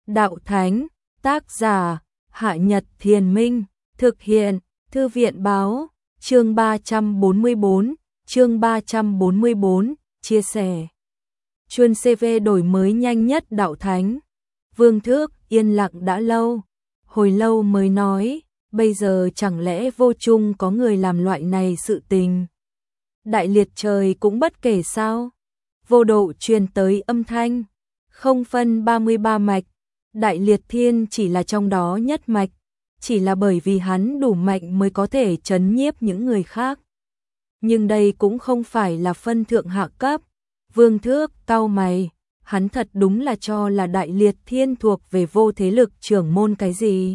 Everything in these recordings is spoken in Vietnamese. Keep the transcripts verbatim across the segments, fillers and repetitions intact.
đạo thánh, tác giả, Hạ Nhật Thiền Minh, thực hiện, Thư viện báo, chương ba trăm bốn mươi bốn, chương ba trăm bốn mươi bốn, chia sẻ. Chuân xê vê đổi mới nhanh nhất đạo thánh. Vương Thước yên lặng đã lâu, hồi lâu mới nói, bây giờ chẳng lẽ vô trung có người làm loại này sự tình. Đại liệt trời cũng bất kể sao. Vô độ truyền tới âm thanh, không phân ba mươi ba mạch, Đại liệt thiên chỉ là trong đó nhất mạch, chỉ là bởi vì hắn đủ mạnh mới có thể trấn nhiếp những người khác. Nhưng đây cũng không phải là phân thượng hạ cấp. Vương Thước cau mày, hắn thật đúng là cho là Đại liệt thiên thuộc về vô thế lực trưởng môn cái gì.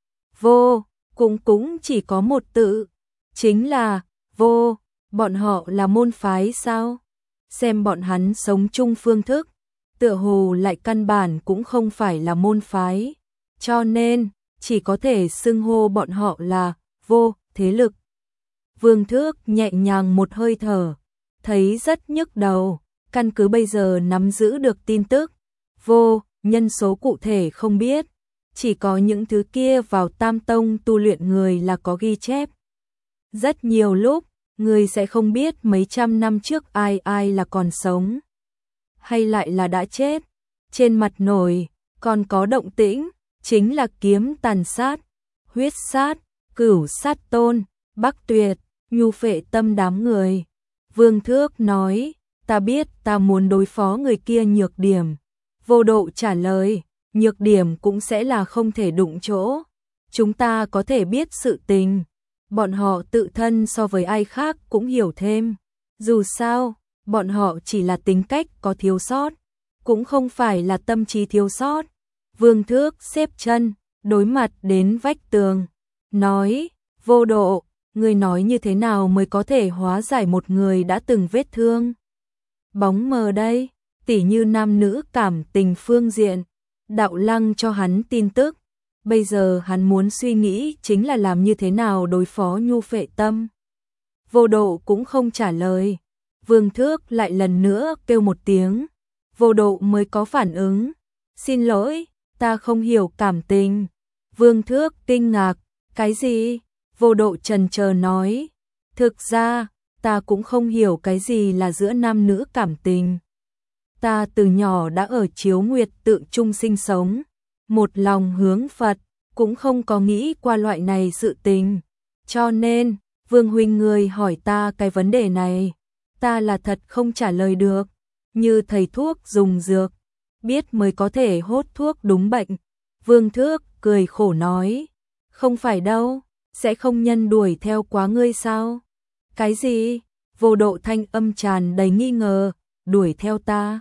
Vô, cũng cũng chỉ có một tự, chính là vô, bọn họ là môn phái sao? Xem bọn hắn sống chung phương thức, tựa hồ lại căn bản cũng không phải là môn phái, cho nên chỉ có thể xưng hô bọn họ là vô thế lực. Vương Thước nhẹ nhàng một hơi thở, thấy rất nhức đầu, căn cứ bây giờ nắm giữ được tin tức, vô, nhân số cụ thể không biết, chỉ có những thứ kia vào Tam Tông tu luyện người là có ghi chép. Rất nhiều lúc, người sẽ không biết mấy trăm năm trước ai ai là còn sống, hay lại là đã chết. Trên mặt nổi, còn có động tĩnh, chính là kiếm tàn sát, huyết sát, cửu sát tôn, Bắc Tuyệt, nhu phệ tâm đám người. Vương Thước nói, ta biết ta muốn đối phó người kia nhược điểm. Vô độ trả lời, nhược điểm cũng sẽ là không thể đụng chỗ. Chúng ta có thể biết sự tình, bọn họ tự thân so với ai khác cũng hiểu thêm. Dù sao, bọn họ chỉ là tính cách có thiếu sót, cũng không phải là tâm trí thiếu sót. Vương Thước xếp chân, đối mặt đến vách tường, nói, vô độ, người nói như thế nào mới có thể hóa giải một người đã từng vết thương? Bóng mờ đây, tỉ như nam nữ cảm tình phương diện, đạo lăng cho hắn tin tức. Bây giờ hắn muốn suy nghĩ chính là làm như thế nào đối phó nhu phệ tâm. Vô độ cũng không trả lời. Vương Thước lại lần nữa kêu một tiếng. Vô độ mới có phản ứng. Xin lỗi, ta không hiểu cảm tình. Vương Thước kinh ngạc. Cái gì? Vô độ chần chờ nói. Thực ra, ta cũng không hiểu cái gì là giữa nam nữ cảm tình. Ta từ nhỏ đã ở Chiếu Nguyệt tự chung sinh sống. Một lòng hướng Phật, cũng không có nghĩ qua loại này sự tình. Cho nên, Vương huynh người hỏi ta cái vấn đề này, ta là thật không trả lời được. Như thầy thuốc dùng dược, biết mới có thể hốt thuốc đúng bệnh. Vương Thước cười khổ nói, không phải đâu, sẽ không nhân đuổi theo quá ngươi sao? Cái gì? Vô độ thanh âm tràn đầy nghi ngờ, đuổi theo ta?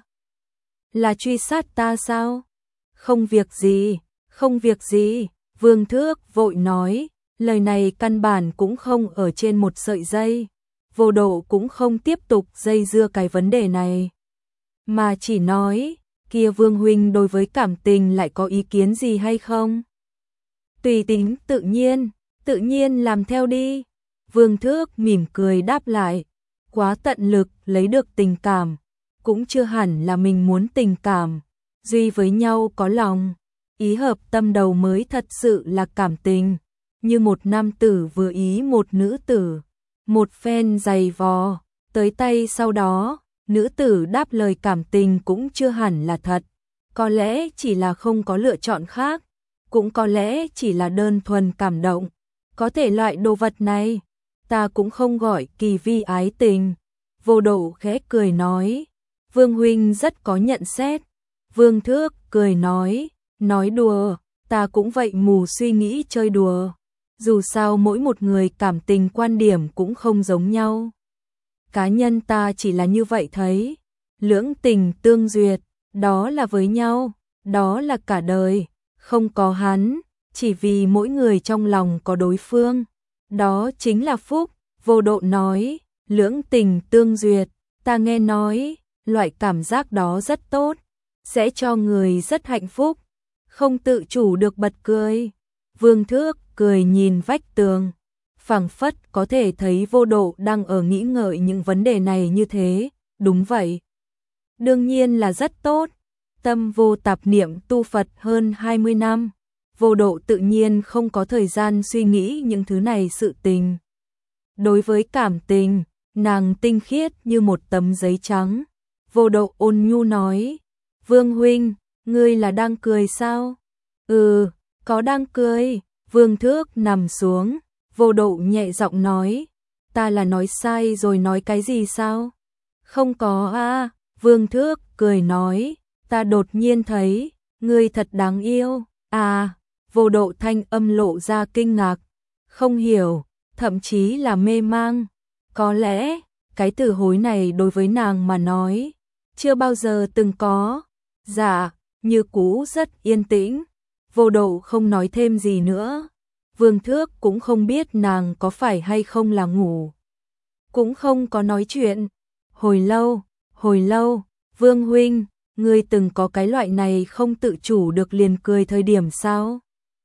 Là truy sát ta sao? Không việc gì, không việc gì. Vương Thước vội nói, lời này căn bản cũng không ở trên một sợi dây. Vô độ cũng không tiếp tục dây dưa cái vấn đề này, mà chỉ nói, kia Vương huynh đối với cảm tình lại có ý kiến gì hay không? Tùy tính tự nhiên, tự nhiên làm theo đi. Vương Thước mỉm cười đáp lại, quá tận lực lấy được tình cảm, cũng chưa hẳn là mình muốn tình cảm, duy với nhau có lòng, ý hợp tâm đầu mới thật sự là cảm tình. Như một nam tử vừa ý một nữ tử, một phen giày vò, tới tay sau đó, nữ tử đáp lời cảm tình cũng chưa hẳn là thật, có lẽ chỉ là không có lựa chọn khác, cũng có lẽ chỉ là đơn thuần cảm động. Có thể loại đồ vật này, ta cũng không gọi kỳ vi ái tình. Vô độ khẽ cười nói, Vương huynh rất có nhận xét. Vương Thước cười nói, nói đùa, ta cũng vậy mù suy nghĩ chơi đùa. Dù sao mỗi một người cảm tình quan điểm cũng không giống nhau. Cá nhân ta chỉ là như vậy thấy, lưỡng tình tương duyệt, đó là với nhau, đó là cả đời, không có hắn, chỉ vì mỗi người trong lòng có đối phương, đó chính là phúc. Vô độ nói, lưỡng tình tương duyệt, ta nghe nói, loại cảm giác đó rất tốt, sẽ cho người rất hạnh phúc, không tự chủ được bật cười. Vương Thước cười nhìn vách tường, phảng phất có thể thấy vô độ đang ở nghĩ ngợi những vấn đề này như thế. Đúng vậy, đương nhiên là rất tốt, tâm vô tạp niệm tu Phật hơn hai mươi năm, Vô Độ tự nhiên không có thời gian suy nghĩ những thứ này sự tình. Đối với cảm tình, nàng tinh khiết như một tấm giấy trắng. Vô Độ ôn nhu nói, Vương huynh, ngươi là đang cười sao? Ừ, có đang cười. Vương Thước nằm xuống, Vô Độ nhẹ giọng nói, ta là nói sai rồi nói cái gì sao? Không có a. Vương Thước cười nói, ta đột nhiên thấy, ngươi thật đáng yêu. À, Vô Độ thanh âm lộ ra kinh ngạc, không hiểu, thậm chí là mê mang. Có lẽ, cái từ hối này đối với nàng mà nói, chưa bao giờ từng có. Dạ, như cũ rất yên tĩnh. Vô Độ không nói thêm gì nữa. Vương Thước cũng không biết nàng có phải hay không là ngủ. Cũng không có nói chuyện. Hồi lâu, hồi lâu, Vương huynh, ngươi từng có cái loại này không tự chủ được liền cười thời điểm sao?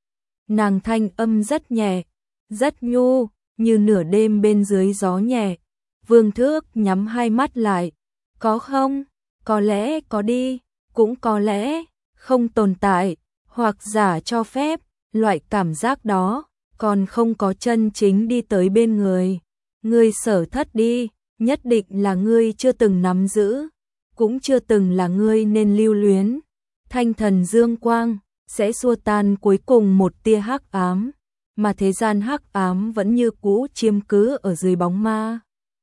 Nàng thanh âm rất nhẹ, rất nhu, như nửa đêm bên dưới gió nhẹ. Vương Thước nhắm hai mắt lại. Có không? Có lẽ có đi, cũng có lẽ không tồn tại, hoặc giả cho phép, loại cảm giác đó, còn không có chân chính đi tới bên người. Ngươi sở thất đi, nhất định là ngươi chưa từng nắm giữ, cũng chưa từng là ngươi nên lưu luyến. Thanh thần dương quang sẽ xua tan cuối cùng một tia hắc ám, mà thế gian hắc ám vẫn như cũ chiếm cứ ở dưới bóng ma.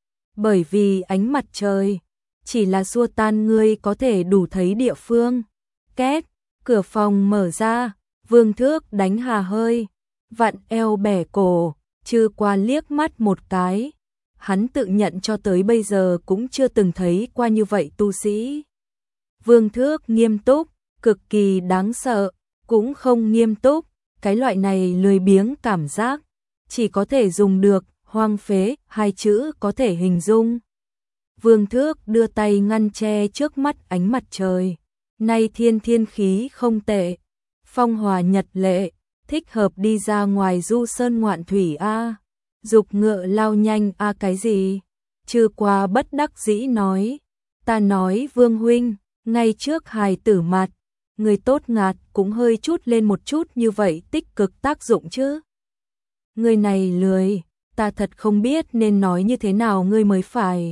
Bởi vì ánh mặt trời chỉ là xua tan ngươi có thể đủ thấy địa phương. Két, cửa phòng mở ra, Vương Thước đánh hà hơi, vặn eo bẻ cổ, Chư qua liếc mắt một cái. Hắn tự nhận cho tới bây giờ cũng chưa từng thấy qua như vậy tu sĩ. Vương Thước nghiêm túc, cực kỳ đáng sợ, cũng không nghiêm túc, cái loại này lười biếng cảm giác, chỉ có thể dùng được hoang phế hai chữ có thể hình dung. Vương Thước đưa tay ngăn che trước mắt ánh mặt trời. Nay thiên thiên khí không tệ, phong hòa nhật lệ, thích hợp đi ra ngoài du sơn ngoạn thủy a. Dục ngựa lao nhanh a cái gì? Chư qua bất đắc dĩ nói, ta nói Vương huynh, ngay trước hài tử mặt, người tốt ngạt cũng hơi chút lên một chút như vậy tích cực tác dụng chứ. Người này lười, ta thật không biết nên nói như thế nào ngươi mới phải.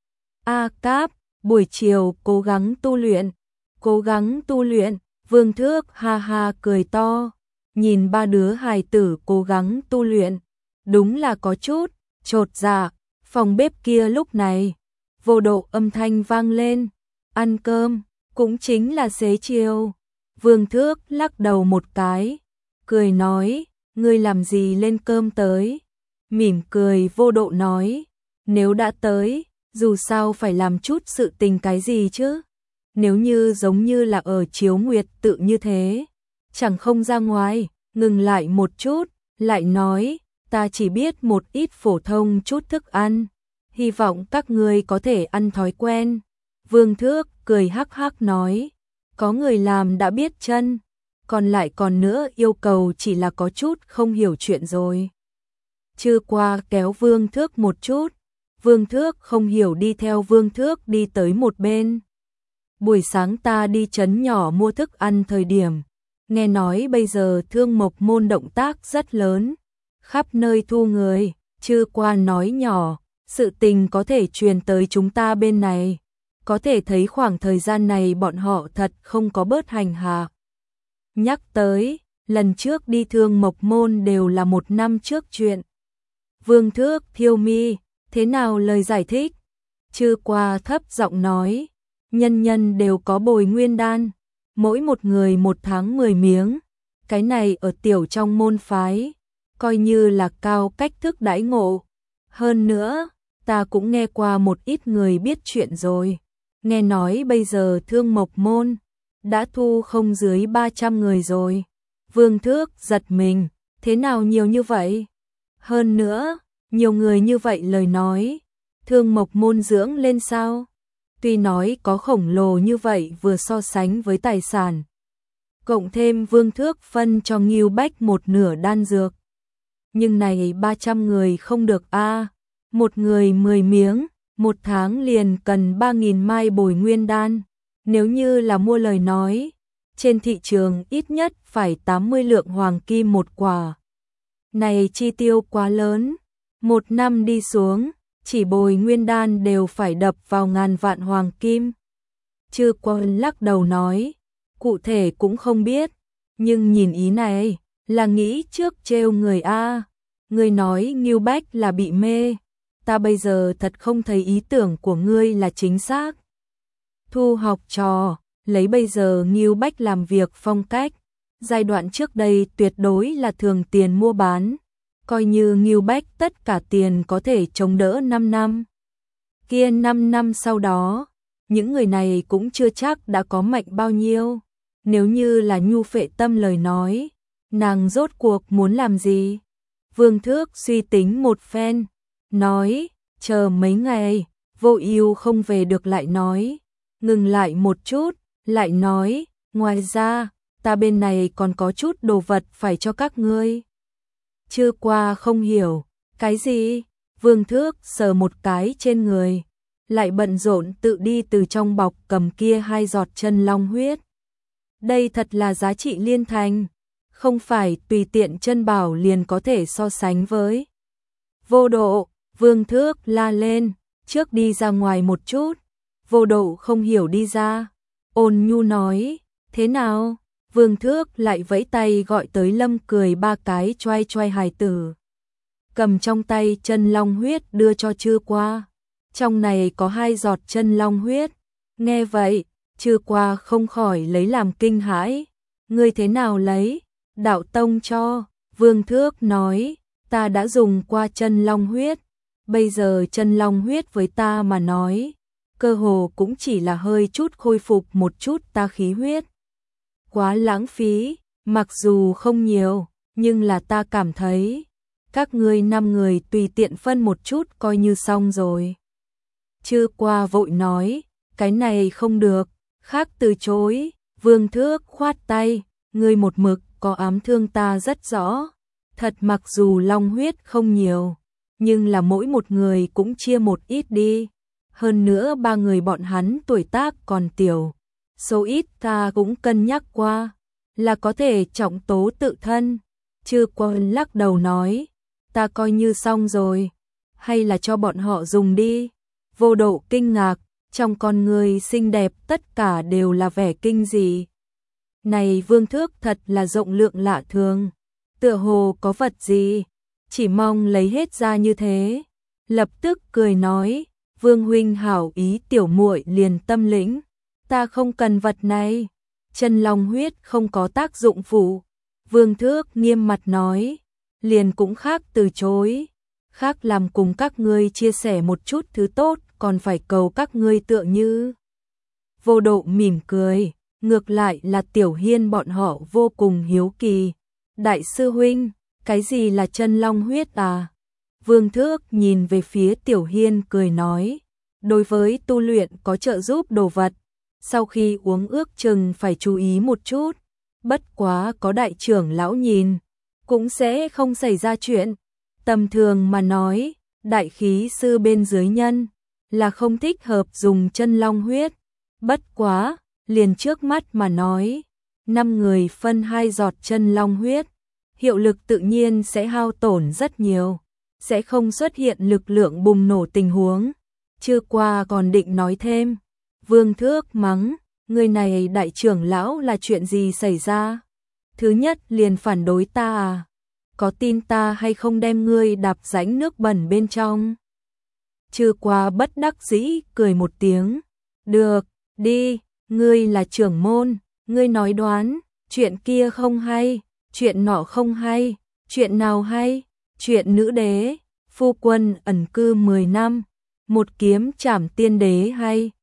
A Cáp, buổi chiều cố gắng tu luyện, cố gắng tu luyện. Vương Thước ha ha cười to, nhìn ba đứa hài tử cố gắng tu luyện, đúng là có chút chột dạ. Phòng bếp kia lúc này, Vô Độ âm thanh vang lên, ăn cơm, cũng chính là xế chiều. Vương Thước lắc đầu một cái, cười nói, ngươi làm gì lên cơm tới? Mỉm cười Vô Độ nói, nếu đã tới, dù sao phải làm chút sự tình cái gì chứ? Nếu như giống như là ở chiếu nguyệt tự như thế, chẳng không ra ngoài. Ngừng lại một chút, lại nói, ta chỉ biết một ít phổ thông chút thức ăn, hy vọng các ngươi có thể ăn thói quen. Vương Thước cười hắc hắc nói, có người làm đã biết chân, còn lại còn nữa yêu cầu chỉ là có chút không hiểu chuyện rồi. Chư qua kéo Vương Thước một chút, Vương Thước không hiểu đi theo Vương Thước đi tới một bên. Buổi sáng ta đi trấn nhỏ mua thức ăn thời điểm, nghe nói bây giờ Thương Mộc Môn động tác rất lớn, khắp nơi thu người. Chư qua nói nhỏ, sự tình có thể truyền tới chúng ta bên này, có thể thấy khoảng thời gian này bọn họ thật không có bớt hành hạ. Nhắc tới, lần trước đi Thương Mộc Môn đều là một năm trước chuyện. Vương Thước thiêu mi, thế nào lời giải thích? Chư qua thấp giọng nói, nhân nhân đều có bồi nguyên đan, mỗi một người một tháng mười miếng, cái này ở tiểu trong môn phái, coi như là cao cách thức đãi ngộ. Hơn nữa, ta cũng nghe qua một ít người biết chuyện rồi, nghe nói bây giờ Thương Mộc Môn đã thu không dưới ba trăm người rồi. Vương Thước giật mình, thế nào nhiều như vậy? Hơn nữa, nhiều người như vậy lời nói, Thương Mộc Môn dưỡng lên sao? Tuy nói có khổng lồ như vậy vừa so sánh với tài sản, cộng thêm Vương Thước phân cho Ngưu Bách một nửa đan dược, nhưng này ba trăm người không được a, một người mười miếng, một tháng liền cần ba nghìn mai bồi nguyên đan, Nếu như là mua lời nói, trên thị trường ít nhất phải tám mươi lượng hoàng kim một quả. Này chi tiêu quá lớn, một năm đi xuống, chỉ bồi nguyên đan đều phải đập vào ngàn vạn hoàng kim. Chư Quân lắc đầu nói, cụ thể cũng không biết, nhưng nhìn ý này, là nghĩ trước trêu người a. Ngươi nói Ngưu Bách là bị mê, ta bây giờ thật không thấy ý tưởng của ngươi là chính xác. Thu học trò, lấy bây giờ Ngưu Bách làm việc phong cách, giai đoạn trước đây tuyệt đối là thường tiền mua bán, coi như Ngưu Bách tất cả tiền có thể chống đỡ năm năm. Kia năm năm sau đó, những người này cũng chưa chắc đã có mạnh bao nhiêu. Nếu như là Nhu Phệ Tâm lời nói, nàng rốt cuộc muốn làm gì? Vương Thước suy tính một phen, nói, chờ mấy ngày, Vô Ưu không về được lại nói, ngừng lại một chút, lại nói, ngoài ra, ta bên này còn có chút đồ vật phải cho các ngươi. Chưa qua không hiểu, cái gì? Vương Thước sờ một cái trên người, lại bận rộn tự đi từ trong bọc cầm kia hai giọt chân long huyết. Đây thật là giá trị liên thành, không phải tùy tiện chân bảo liền có thể so sánh với. Vô Độ, Vương Thước la lên, trước đi ra ngoài một chút. Vô Độ không hiểu đi ra, ôn nhu nói, thế nào? Vương Thước lại vẫy tay gọi tới Lâm Cười ba cái choai choai hài tử. Cầm trong tay chân long huyết đưa cho Chư Qua. Trong này có hai giọt chân long huyết. Nghe vậy, Chư Qua không khỏi lấy làm kinh hãi. Ngươi thế nào lấy? Đạo tông cho. Vương Thước nói, ta đã dùng qua chân long huyết. Bây giờ chân long huyết với ta mà nói, cơ hồ cũng chỉ là hơi chút khôi phục một chút ta khí huyết. Quá lãng phí, mặc dù không nhiều, nhưng là ta cảm thấy, các ngươi năm người tùy tiện phân một chút coi như xong rồi. Chư Qua vội nói, cái này không được, khác từ chối. Vương Thước khoát tay, ngươi một mực có ám thương ta rất rõ. Thật mặc dù long huyết không nhiều, nhưng là mỗi một người cũng chia một ít đi. Hơn nữa ba người bọn hắn tuổi tác còn tiểu, số ít ta cũng cân nhắc qua, là có thể trọng tố tự thân. Chư Quân lắc đầu nói, ta coi như xong rồi, hay là cho bọn họ dùng đi. Vô Độ kinh ngạc, trong con người xinh đẹp tất cả đều là vẻ kinh dị. Này Vương Thước thật là rộng lượng lạ thường, tựa hồ có vật gì, chỉ mong lấy hết ra như thế. Lập tức cười nói, Vương huynh hảo ý, tiểu muội liền tâm lĩnh, ta không cần vật này. Chân long huyết không có tác dụng phụ. Vương Thước nghiêm mặt nói, liền cũng khác từ chối, khác làm cùng các ngươi chia sẻ một chút thứ tốt, còn phải cầu các ngươi tựa như. Vô Độ mỉm cười, ngược lại là Tiểu Hiên bọn họ vô cùng hiếu kỳ. Đại sư huynh, cái gì là chân long huyết à? Vương Thước nhìn về phía Tiểu Hiên cười nói, đối với tu luyện có trợ giúp đồ vật, sau khi uống ước chừng phải chú ý một chút, bất quá có đại trưởng lão nhìn, cũng sẽ không xảy ra chuyện. Tầm thường mà nói, đại khí sư bên dưới nhân là không thích hợp dùng chân long huyết, bất quá, liền trước mắt mà nói, năm người phân hai giọt chân long huyết, hiệu lực tự nhiên sẽ hao tổn rất nhiều, sẽ không xuất hiện lực lượng bùng nổ tình huống. Chưa qua còn định nói thêm, Vương Thước mắng, người này đại trưởng lão là chuyện gì xảy ra? Thứ nhất liền phản đối ta à? Có tin ta hay không đem ngươi đạp rãnh nước bẩn bên trong? Chưa qua bất đắc dĩ cười một tiếng, được, đi, ngươi là trưởng môn, ngươi nói đoán, chuyện kia không hay, chuyện nọ không hay, chuyện nào hay? Chuyện nữ đế, phu quân ẩn cư mười năm, một kiếm trảm tiên đế hay,